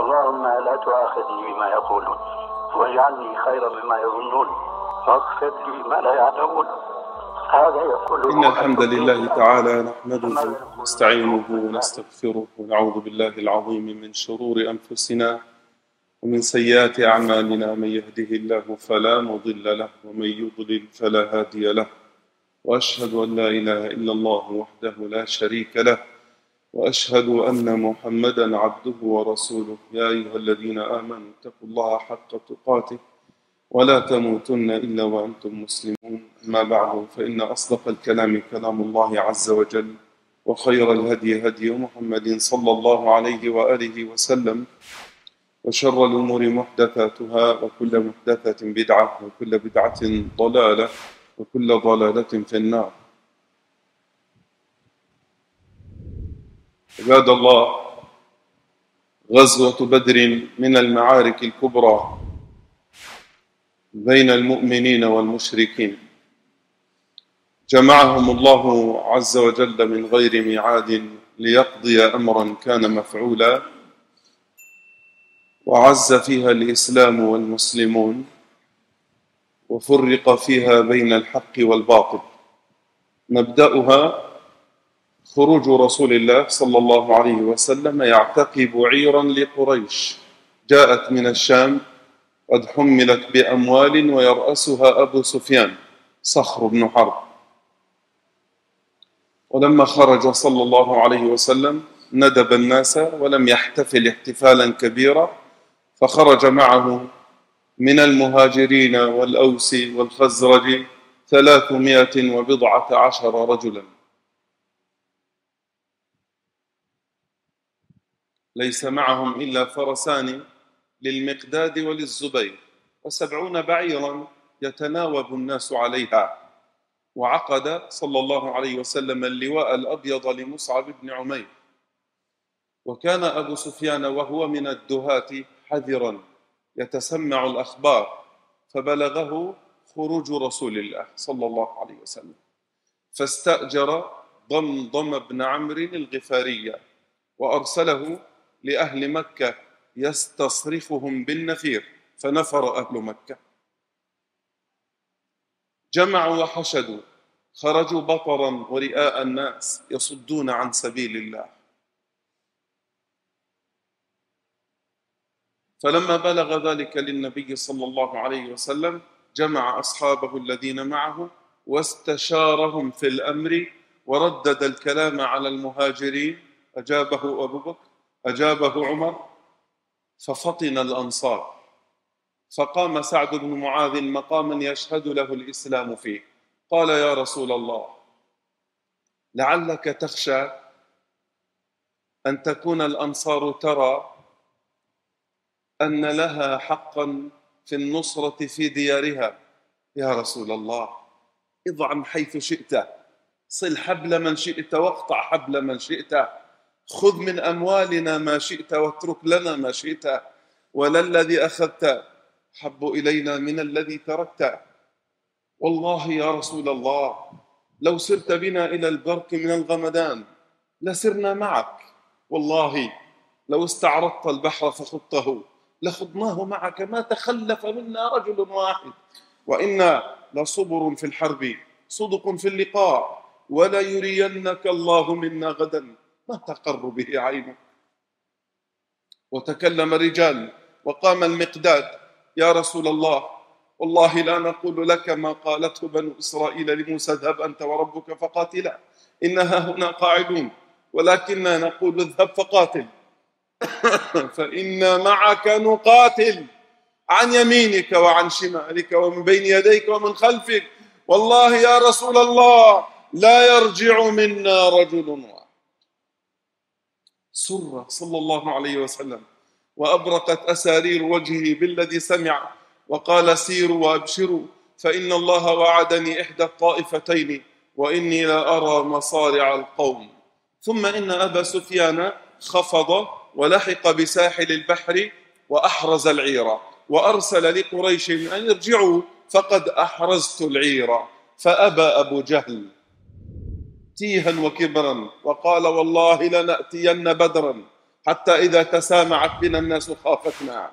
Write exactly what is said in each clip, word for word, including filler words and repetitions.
اللهم لا تؤاخذني بما يقولون واجعلني خيرا مما يظنون واغفر لي ما لا يعلمون. هذا يقول إن الحمد لله تعالى نحمده ونستعينه ونستغفره ونعوذ بالله العظيم من شرور أنفسنا ومن سيئات أعمالنا. من يهده الله فلا مضل له ومن يضلل فلا هادي له، وأشهد أن لا إله إلا الله وحده لا شريك له، وأشهد أن محمدًا عبده ورسوله. يا أيها الذين آمنوا اتقوا الله حق تقاته ولا تموتن إلا وأنتم مسلمون. أما بعد، فإن أصدق الكلام كلام الله عز وجل، وخير الهدي هدي محمد صلى الله عليه وآله وسلم، وشر الأمور محدثاتها، وكل محدثة بدعة، وكل بدعة ضلالة، وكل ضلالة في النار. عباد الله، غزوة بدر من المعارك الكبرى بين المؤمنين والمشركين، جمعهم الله عز وجل من غير ميعاد ليقضي أمرا كان مفعولا، وعز فيها الإسلام والمسلمون، وفرق فيها بين الحق والباطل. نبدأها خروج رسول الله صلى الله عليه وسلم يعتقب عيرا لقريش جاءت من الشام قد حملت بأموال، ويرأسها أبو سفيان صخر بن حرب. ولما خرج صلى الله عليه وسلم ندب الناس ولم يحتفل احتفالا كبيرا، فخرج معه من المهاجرين والأوس والخزرج ثلاثمائة وبضعة عشر رجلا، ليس معهم إلا فرسان للمقداد وللزبير، وسبعون بعيرا يتناوب الناس عليها. وعقد صلى الله عليه وسلم اللواء الأبيض لمصعب بن عمير. وكان أبو سفيان وهو من الدهاة حذرا يتسمع الأخبار، فبلغه خروج رسول الله صلى الله عليه وسلم، فاستأجر ضمضم بن عمرو الغفاري وأرسله لأهل مكة يستصرخهم بالنفير، فنفر أهل مكة، جمعوا وحشدوا، خرجوا بطرا ورئاء الناس يصدون عن سبيل الله. فلما بلغ ذلك للنبي صلى الله عليه وسلم جمع أصحابه الذين معه واستشارهم في الأمر، وردد الكلام على المهاجرين. أجابه أبو بكر، أجابه عمر، ففطن الأنصار. فقام سعد بن معاذ مقاما يشهد له الإسلام فيه، قال: يا رسول الله، لعلك تخشى أن تكون الأنصار ترى أن لها حقا في النصرة في ديارها. يا رسول الله، اضع حيث شئت، صل حبل من شئت واقطع حبل من شئت، خذ من أموالنا ما شئت واترك لنا ما شئت، ولا الذي أخذت حب إلينا من الذي تركت. والله يا رسول الله، لو سرت بنا إلى البرك من الغمدان لسرنا معك، والله لو استعرضت البحر فخضته لخضناه معك، ما تخلف منا رجل واحد، وإنا لصبر في الحرب صدق في اللقاء، ولا يرينك الله منا غدا ما تقر به عينك. وتكلم الرجال، وقام المقداد: يا رسول الله، والله لا نقول لك ما قالته بنو إسرائيل لموسى: اذهب أنت وربك فقاتلا إنها هنا قاعدون، ولكننا نقول: اذهب فقاتل فإنا معك نقاتل عن يمينك وعن شمالك ومن بين يديك ومن خلفك، والله يا رسول الله لا يرجع منا رجل واحد. سر صلى الله عليه وسلم، وأبرقت أسارير وجهه بالذي سمع، وقال: سيروا وأبشروا، فإن الله وعدني إحدى الطائفتين، وإني لا أرى مصارع القوم. ثم إن أبا سفيان خفض ولحق بساحل البحر وأحرز العير، وأرسل لقريش أن يرجعوا فقد أحرزت العير، فأبى أبو جهل تيها وكبرا، وقال: والله لنأتين بدرا حتى إذا تسامعت بنا الناس خافتنا.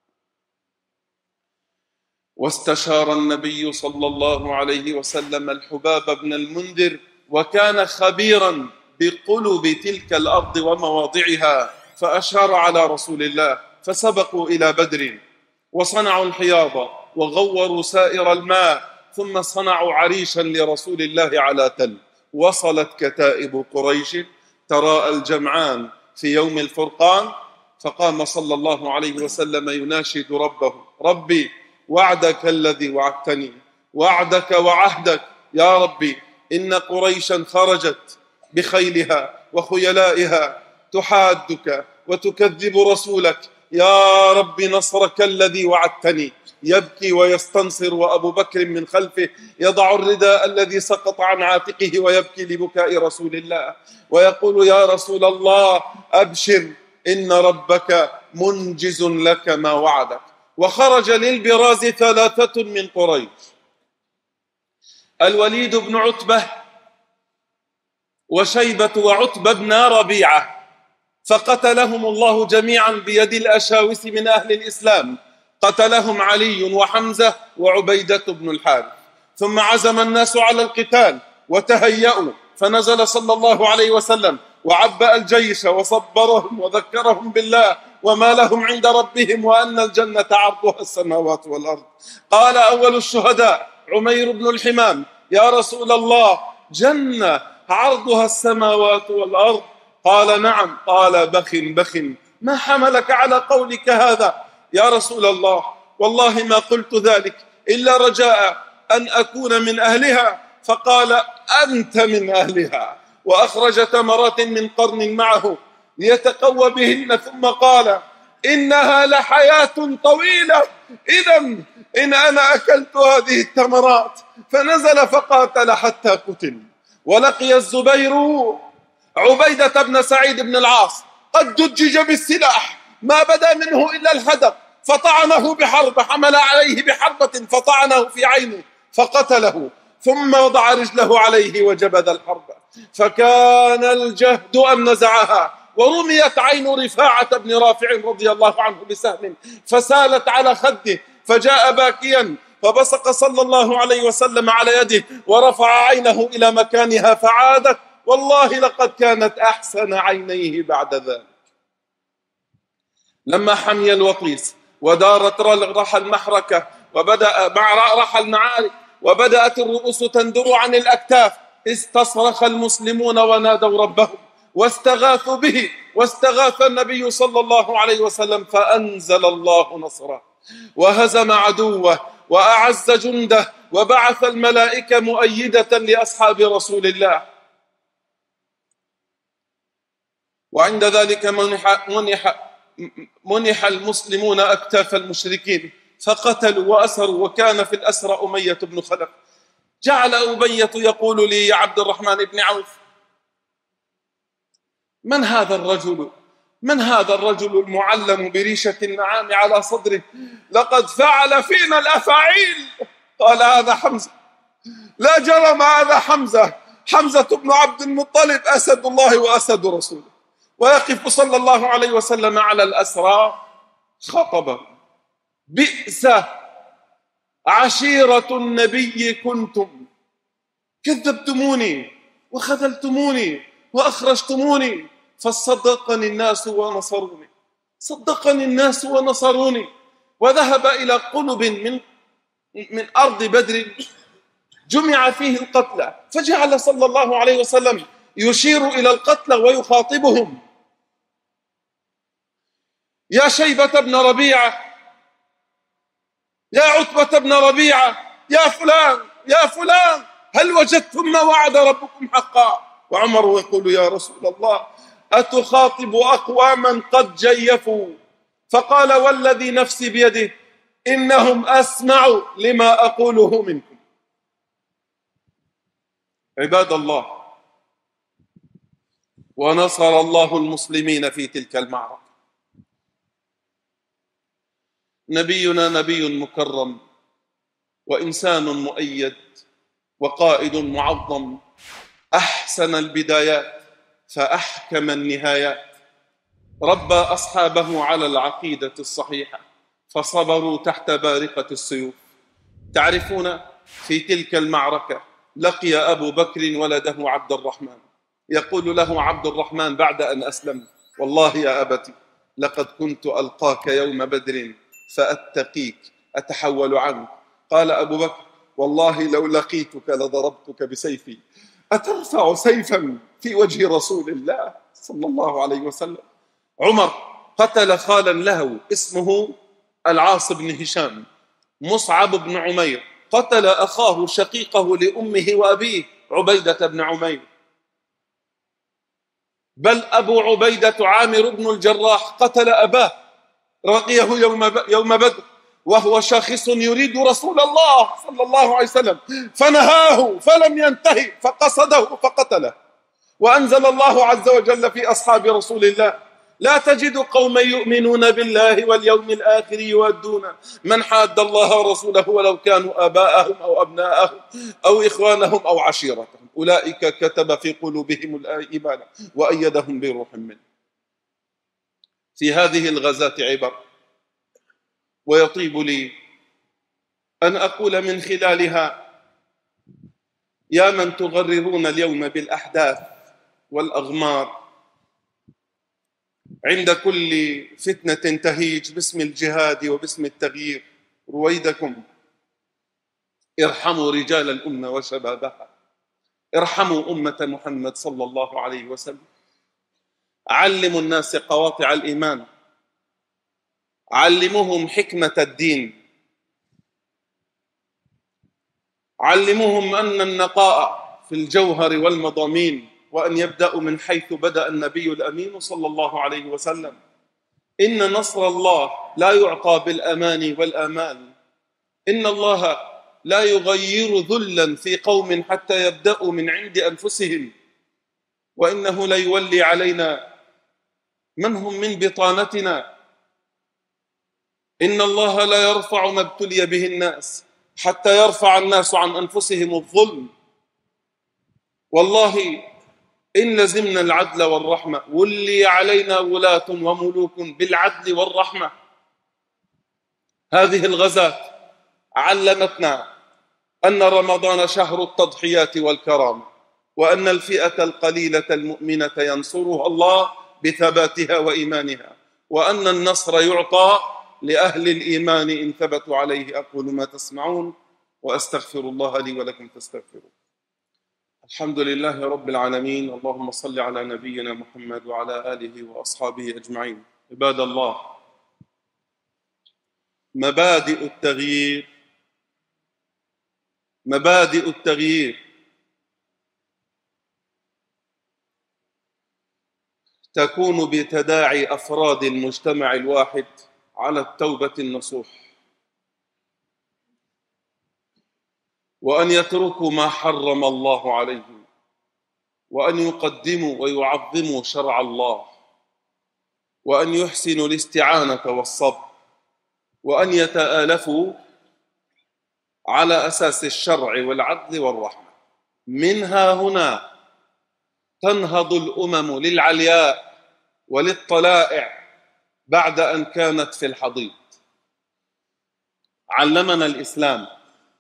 واستشار النبي صلى الله عليه وسلم الحباب بن المنذر، وكان خبيرا بقلب تلك الأرض ومواضعها، فأشار على رسول الله، فسبقوا إلى بدر وصنعوا الحياض وغوروا سائر الماء، ثم صنعوا عريشا لرسول الله على تل. وصلت كتائب قريش تراءى الجمعان في يوم الفرقان، فقام صلى الله عليه وسلم يناشد ربه: ربي وعدك الذي وعدتني، وعدك وعهدك يا ربي، إن قريشا خرجت بخيلها وخيلائها تحادك وتكذب رسولك، يا رب نصرك الذي وعدتني. يبكي ويستنصر، وأبو بكر من خلفه يضع الرداء الذي سقط عن عاتقه ويبكي لبكاء رسول الله، ويقول: يا رسول الله أبشر، إن ربك منجز لك ما وعدك. وخرج للبراز ثلاثة من قريش: الوليد بن عتبة وشيبة وعتبة بن ربيعة، فقتلهم الله جميعا بيد الأشاوس من أهل الإسلام. قتلهم علي وحمزة وعبيدة بن الحارث. ثم عزم الناس على القتال وتهيأوا، فنزل صلى الله عليه وسلم وعبأ الجيش وصبرهم وذكرهم بالله وما لهم عند ربهم، وأن الجنة عرضها السماوات والأرض. قال أول الشهداء عمير بن الحمام: يا رسول الله، جنة عرضها السماوات والأرض؟ قال: نعم. قال: بخ بخ، ما حملك على قولك هذا؟ يا رسول الله، والله ما قلت ذلك إلا رجاء أن أكون من أهلها. فقال: أنت من أهلها. وأخرج تمرات من قرن معه ليتقوى بهن، ثم قال: إنها لحياة طويلة، إذا إن أنا أكلت هذه التمرات. فنزل فقاتل حتى قتل. ولقي الزبير عبيدة بن سعيد بن العاص قد دجج بالسلاح، ما بدا منه إلا الحدق، فطعنه بحرب، حمل عليه بحربة فطعنه في عينه فقتله، ثم وضع رجله عليه وجبذ الحرب، فكان الجهد أن نزعها، ورميت عين رفاعة بن رافع رضي الله عنه بسهم فسالت على خده، فجاء باكيا فبصق صلى الله عليه وسلم على يده ورفع عينه إلى مكانها فعادت، والله لقد كانت أحسن عينيه بعد ذلك. لما حمي الوطيس ودارت رحى المحركة وبدأ مع رحى المعارك وبدأت الرؤوس تندر عن الأكتاف، استصرخ المسلمون ونادوا ربهم واستغاثوا به، واستغاث النبي صلى الله عليه وسلم فأنزل الله نصره وهزم عدوه وأعز جنده، وبعث الملائكة مؤيدة لأصحاب رسول الله. وعند ذلك منح, منح, منح المسلمون أكتاف المشركين فقتلوا وأسروا، وكان في الأسرى أمية بن خلف. جعل أمية يقول لي: يا عبد الرحمن بن عوف، من هذا الرجل؟ من هذا الرجل المعلم بريشة النعام على صدره؟ لقد فعل فينا الأفاعيل. قال: هذا حمزة، لا جرم هذا حمزة، حمزة بن عبد المطلب أسد الله وأسد رسوله. ويقف صلى الله عليه وسلم على الأسرى خطبا: بئس عشيرة النبي كنتم، كذبتموني وخذلتموني وأخرجتموني، فصدقني الناس ونصروني، صدقني الناس ونصروني. وذهب إلى قلب من من أرض بدر جمع فيه القتلى، فجعل صلى الله عليه وسلم يشير إلى القتلى ويخاطبهم: يا شيبة بن ربيعة، يا عتبة بن ربيعة، يا فلان يا فلان، هل وجدتم ما وعد ربكم حقا؟ وعمر يقول: يا رسول الله، أتخاطب أقواما قد جيفوا؟ فقال: والذي نفسي بيده إنهم أسمع لما أقوله منكم. عباد الله، ونصر الله المسلمين في تلك المعركة. نبينا نبي مكرم وإنسان مؤيد وقائد معظم، أحسن البدايات فأحكم النهايات. ربى أصحابه على العقيدة الصحيحة فصبروا تحت بارقة السيوف. تعرفون في تلك المعركة لقي أبو بكر ولده عبد الرحمن، يقول له عبد الرحمن بعد أن أسلم: والله يا أبتي لقد كنت ألقاك يوم بدر فأتقيك أتحول عنك. قال أبو بكر: والله لو لقيتك لضربتك بسيفي. أترفع سيفا في وجه رسول الله صلى الله عليه وسلم؟ عمر قتل خالا له اسمه العاص بن هشام. مصعب بن عمير قتل أخاه شقيقه لأمه وأبيه عبيدة بن عمير. بل أبو عبيدة عامر بن الجراح قتل أباه رقيه يوم يوم بدر وهو شاخص يريد رسول الله صلى الله عليه وسلم، فنهاه فلم ينتهي فقصده فقتله. وأنزل الله عز وجل في أصحاب رسول الله: لا تجد قوما يؤمنون بالله واليوم الآخر يودون من حاد الله ورسوله ولو كانوا آباءهم أو أبناءهم أو إخوانهم أو عشيرتهم أولئك كتب في قلوبهم الإيمان وأيدهم بروح منه. في هذه الغزاة عبر، ويطيب لي أن أقول من خلالها: يا من تغررون اليوم بالأحداث والأغمار عند كل فتنة تهيج باسم الجهاد وباسم التغيير، رويدكم ارحموا رجال الأمة وشبابها، ارحموا أمة محمد صلى الله عليه وسلم. علموا الناس قواطع الإيمان، علموهم حكمة الدين، علموهم أن النقاء في الجوهر والمضامين، وأن يبدأوا من حيث بدأ النبي الأمين صلى الله عليه وسلم: إن نصر الله لا يعطى بالأمان والآمال، إن الله لا يغير ذلا في قوم حتى يبدأوا من عند أنفسهم، وإنه لا يولي علينا من هم من بطانتنا. إن الله لا يرفع ما ابتلي به الناس حتى يرفع الناس عن أنفسهم الظلم. والله إن لزمنا العدل والرحمة ولي علينا ولاة وملوك بالعدل والرحمة. هذه الغزاة علمتنا أن رمضان شهر التضحيات والكرامة، وأن الفئة القليلة المؤمنة ينصرها الله بثباتها وإيمانها، وأن النصر يعطى لأهل الإيمان إن ثبتوا عليه. أقول ما تسمعون وأستغفر الله لي ولكم فاستغفروه. الحمد لله رب العالمين، اللهم صل على نبينا محمد وعلى آله وأصحابه أجمعين. عباد الله، مبادئ التغيير مبادئ التغيير تكون بتداعي أفراد المجتمع الواحد على التوبة النصوح، وأن يتركوا ما حرم الله عليهم، وأن يقدموا ويعظموا شرع الله، وأن يحسنوا الاستعانة والصبر، وأن يتآلفوا على أساس الشرع والعدل والرحمة. منها هنا تنهض الأمم للعلياء وللطلائع بعد أن كانت في الحضيض. علمنا الإسلام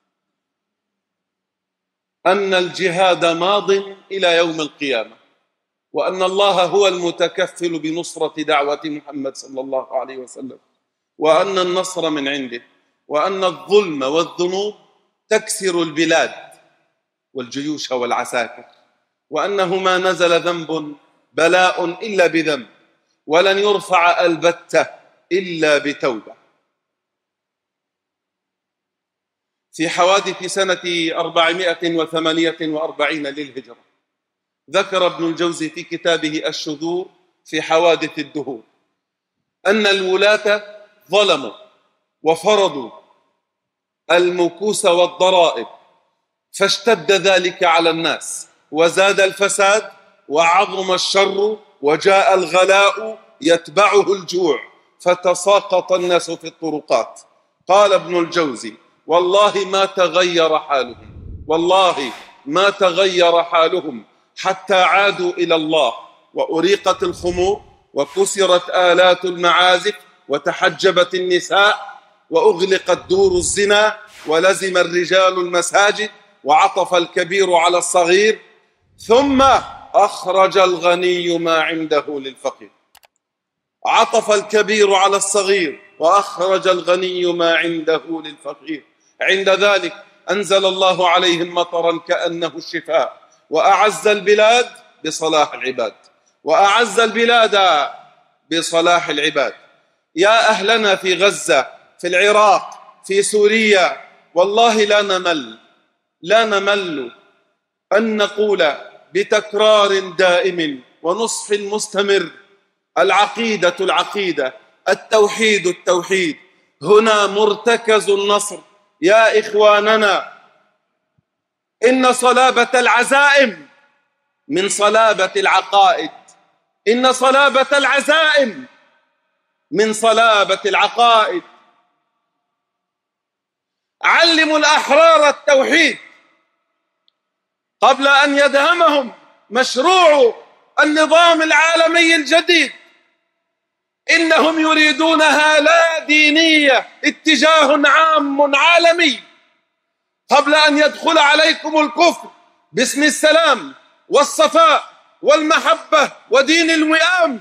أن الجهاد ماض إلى يوم القيامة، وأن الله هو المتكفل بنصرة دعوة محمد صلى الله عليه وسلم، وأن النصر من عنده، وأن الظلم والذنوب تكسر البلاد والجيوش والعساكر، وأنه ما نزل ذنب بلاء إلا بذنب، ولن يرفع البتة إلا بتوبة. في حوادث سنة أربعمائة وثمانية وأربعين للهجرة ذكر ابن الجوزي في كتابه الشذور في حوادث الدهور أن الولاة ظلموا وفرضوا المكوس والضرائب، فاشتد ذلك على الناس وزاد الفساد وعظم الشر وجاء الغلاء يتبعه الجوع فتساقط الناس في الطرقات. قال ابن الجوزي: والله ما تغير حالهم والله ما تغير حالهم حتى عادوا إلى الله، وأريقت الخمور وكسرت آلات المعازف وتحجبت النساء وأغلقت دور الزنا ولزم الرجال المساجد وعطف الكبير على الصغير، ثم أخرج الغني ما عنده للفقير. عطف الكبير على الصغير وأخرج الغني ما عنده للفقير. عند ذلك أنزل الله عليهم مطرا كأنه الشفاء، وأعز البلاد بصلاح العباد، وأعز البلاد بصلاح العباد. يا أهلنا في غزة، في العراق، في سوريا، والله لا نمل لا نمل أن نقول بتكرار دائم ونصح مستمر: العقيدة العقيدة، التوحيد التوحيد، هنا مرتكز النصر. يا إخواننا، إن صلابة العزائم من صلابة العقائد، إن صلابة العزائم من صلابة العقائد. علموا الأحرار التوحيد قبل أن يدهمهم مشروع النظام العالمي الجديد. إنهم يريدونها لا دينية، اتجاه عام عالمي، قبل أن يدخل عليكم الكفر باسم السلام والصفاء والمحبة ودين الوئام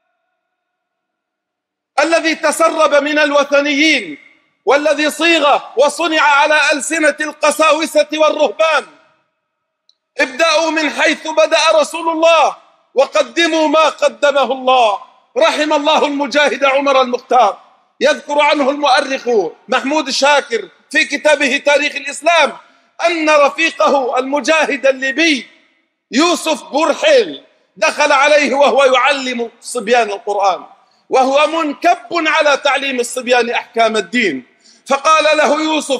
الذي تسرب من الوثنيين، والذي صيغ وصنع على ألسنة القساوسة والرهبان. ابدأوا من حيث بدأ رسول الله وقدموا ما قدمه الله. رحم الله المجاهد عمر المختار. يذكر عنه المؤرخ محمود شاكر في كتابه تاريخ الإسلام أن رفيقه المجاهد الليبي يوسف بورحيل دخل عليه وهو يعلم الصبيان القرآن، وهو منكب على تعليم الصبيان أحكام الدين. فقال له يوسف: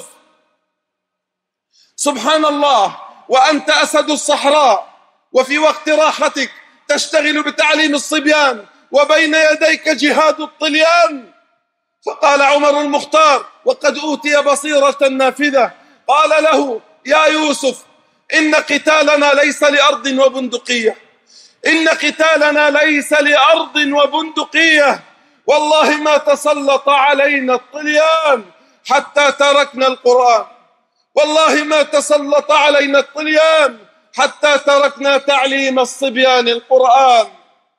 سبحان الله، وأنت أسد الصحراء، وفي وقت راحتك تشتغل بتعليم الصبيان، وبين يديك جهاد الطليان. فقال عمر المختار وقد أوتي بصيرة نافذة، قال له: يا يوسف، إن قتالنا ليس لأرض وبندقية، إن قتالنا ليس لأرض وبندقية، والله ما تسلط علينا الطليان حتى تركنا القرآن، والله ما تسلط علينا الطليان حتى تركنا تعليم الصبيان القرآن.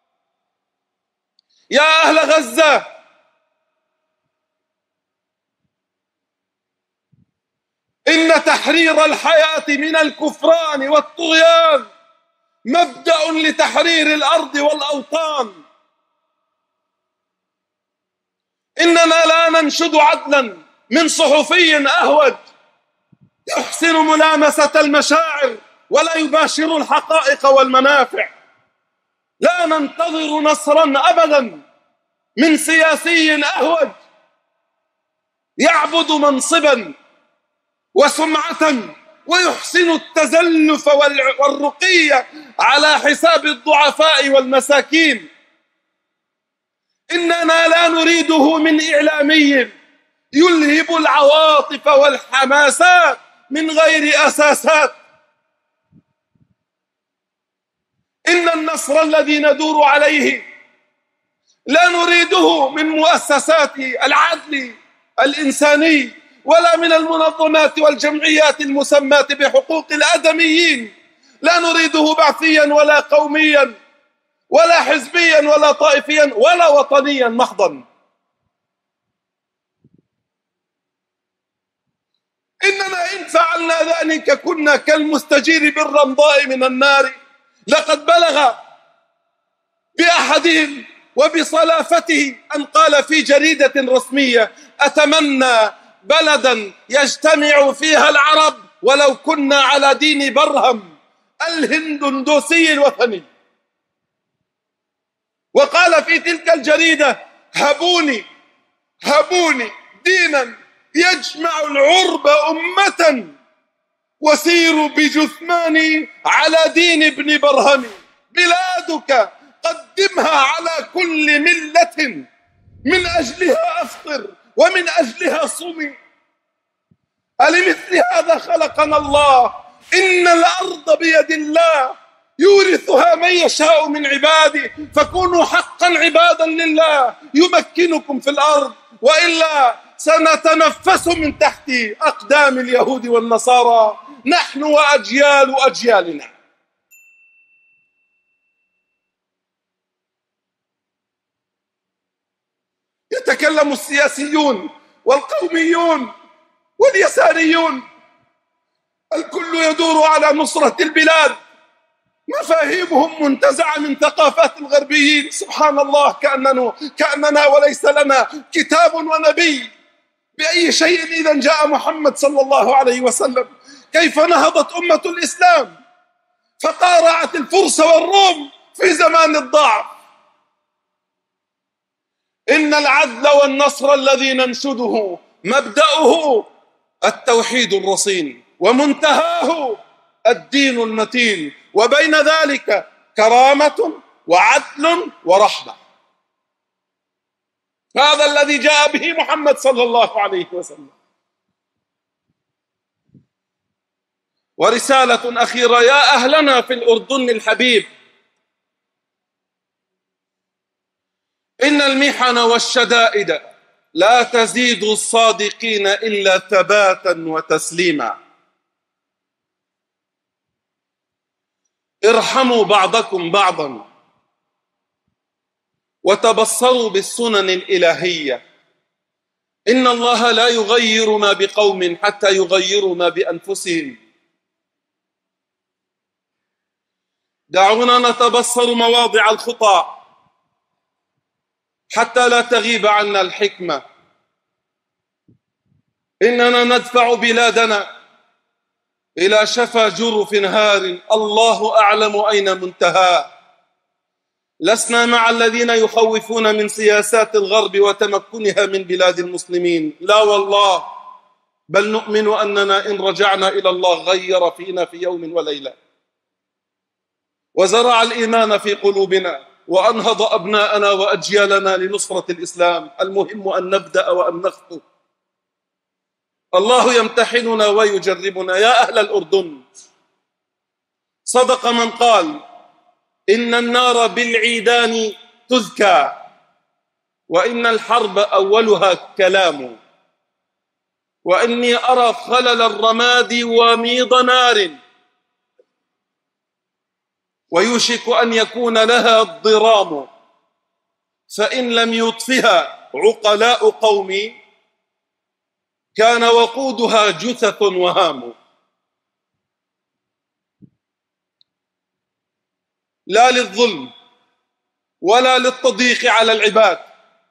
يا أهل غزة، إن تحرير الحياة من الكفران والطغيان مبدأ لتحرير الأرض والأوطان. إننا لا ننشد عدلا من صحفي أهوج يحسن ملامسة المشاعر ولا يباشر الحقائق والمنافع. لا ننتظر نصرا أبدا من سياسي أهوج يعبد منصبا وسمعة ويحسن التزلف والرقية على حساب الضعفاء والمساكين. إننا لا نريده من إعلامي يلهب العواطف والحماسات من غير أساسات. إن النصر الذي ندور عليه لا نريده من مؤسسات العدل الإنساني ولا من المنظمات والجمعيات المسماة بحقوق الآدميين. لا نريده بعثيا ولا قوميا ولا حزبيا ولا طائفيا ولا وطنيا محضا. إننا إن فعلنا ذلك كنا كالمستجير بالرمضاء من النار. لقد بلغ بأحدهم وبصلافته أن قال في جريدة رسمية: أتمنى بلدا يجتمع فيها العرب ولو كنا على دين برهم الهندوسي الوثني. وقال في تلك الجريدة: هبوني هبوني دينا يجمع العرب أمة وسيروا بجثماني على دين ابن برهم. بلادك قدمها على كل ملة، من أجلها أفطر ومن أجلها صمي. ألمثل هذا خلقنا الله؟ إن الأرض بيد الله يورثها من يشاء من عباده، فكونوا حقا عبادا لله يمكنكم في الأرض، وإلا سنتنفس من تحت أقدام اليهود والنصارى نحن وأجيال أجيالنا. يتكلم السياسيون والقوميون واليساريون، الكل يدور على نصرة البلاد، مفاهيمهم منتزعة من ثقافات الغربيين. سبحان الله، كأننا, كأننا وليس لنا كتاب ونبي. بأي شيء إذا جاء محمد صلى الله عليه وسلم؟ كيف نهضت أمة الإسلام فقارعت الفرس والروم في زمان الضعف؟ إن العدل والنصر الذي ننشده مبدأه التوحيد الرصين، ومنتهاه الدين المتين، وبين ذلك كرامة وعدل ورحمة. هذا الذي جاء به محمد صلى الله عليه وسلم. ورسالة أخيرة يا أهلنا في الأردن الحبيب، إن المحن والشدائد لا تزيد الصادقين إلا ثباتا وتسليما. ارحموا بعضكم بعضا وتبصروا بالسنن الإلهية، إن الله لا يغير ما بقوم حتى يغيروا ما بأنفسهم. دعونا نتبصر مواضع الخطأ حتى لا تغيب عنا الحكمة. إننا ندفع بلادنا إلى شفا جرف هار الله أعلم أين منتهاه. لسنا مع الذين يخوفون من سياسات الغرب وتمكنها من بلاد المسلمين، لا والله، بل نؤمن أننا إن رجعنا إلى الله غير فينا في يوم وليلة، وزرع الإيمان في قلوبنا، وأنهض أبناءنا وأجيالنا لنصرة الإسلام. المهم أن نبدأ وأن نخطو. الله يمتحننا ويجربنا. يا أهل الأردن، صدق من قال إن النار بالعيدان تذكى، وإن الحرب أولها كلام، وإني أرى خلل الرماد وميض نار، ويوشك أن يكون لها الضرام، فإن لم يطفها عقلاء قومي كان وقودها جثث وهام. لا للظلم ولا للتضييق على العباد،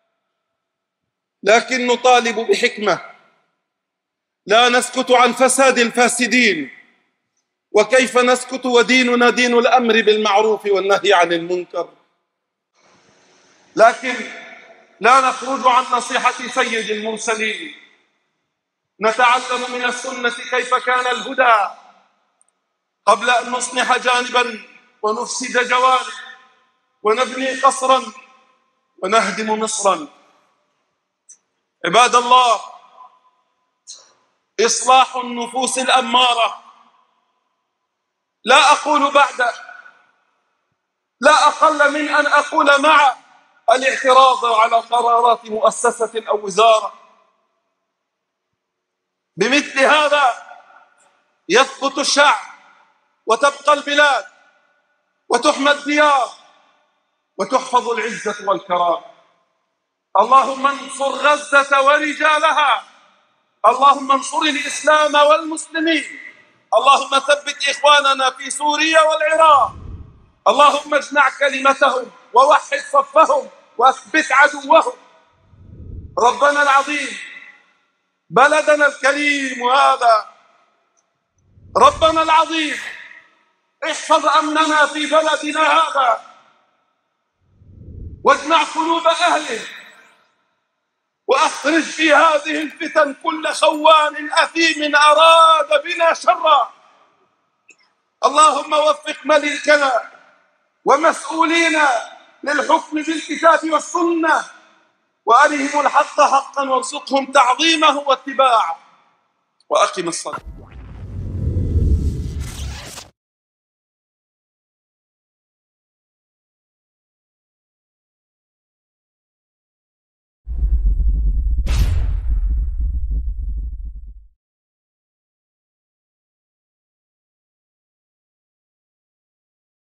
لكن نطالب بحكمة. لا نسكت عن فساد الفاسدين، وكيف نسكت وديننا دين الأمر بالمعروف والنهي عن المنكر؟ لكن لا نخرج عن نصيحة سيد المرسلين. نتعلم من السنة كيف كان الهدى قبل أن نصلح جانبا ونفسد جوانب، ونبني قصرا ونهدم مصرا. عباد الله، إصلاح النفوس الأمارة، لا أقول بعد، لا أقل من أن أقول مع الاعتراض على قرارات مؤسسة أو وزارة. بمثل هذا يسقط الشعب وتبقى البلاد وتحمى الديار وتحفظ العزة والكرامة. اللهم انصر غزة ورجالها، اللهم انصر الإسلام والمسلمين، اللهم ثبت إخواننا في سوريا والعراق، اللهم اجمع كلمتهم ووحد صفهم واثبت عدوهم. ربنا العظيم، بلدنا الكريم هذا، ربنا العظيم احفظ أمننا في بلدنا هذا، واجمع قلوب أهله، وأخرج في هذه الفتن كل خوان أثيم أراد بنا شرا. اللهم وفق ملكنا ومسؤولينا للحكم بالكتاب والسنة، وأرهم الحق حقا وارزقهم تعظيمه واتباعه. وأقم الصلاة.